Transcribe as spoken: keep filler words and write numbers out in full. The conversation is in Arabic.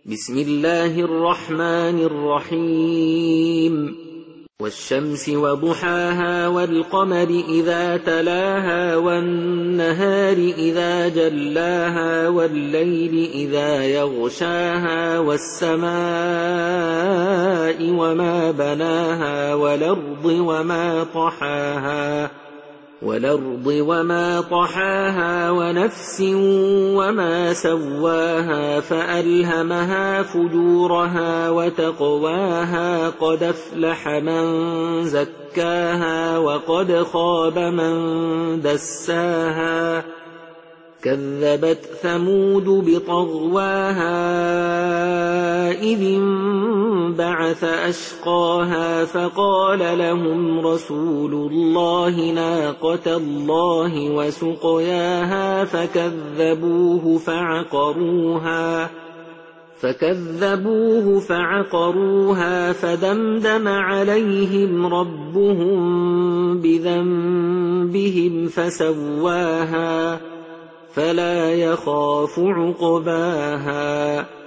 بسم الله الرحمن الرحيم والشمس وضحاها والقمر إذا تلاها والنهار إذا جلاها والليل إذا يغشاها والسماء وما بناها والأرض وما طحاها والأرض وما طحاها ونفس وما سواها فألهمها فجورها وتقواها قد أفلح من زكاها وقد خاب من دساها كذبت ثمود بطغواها إذ انبعث أشقاها فقال لهم رسول الله ناقة الله وسقياها فكذبوه فعقروها فكذبوه فعقروها فدمدم عليهم ربهم بذنبهم فسواها فلا يخاف عقباها.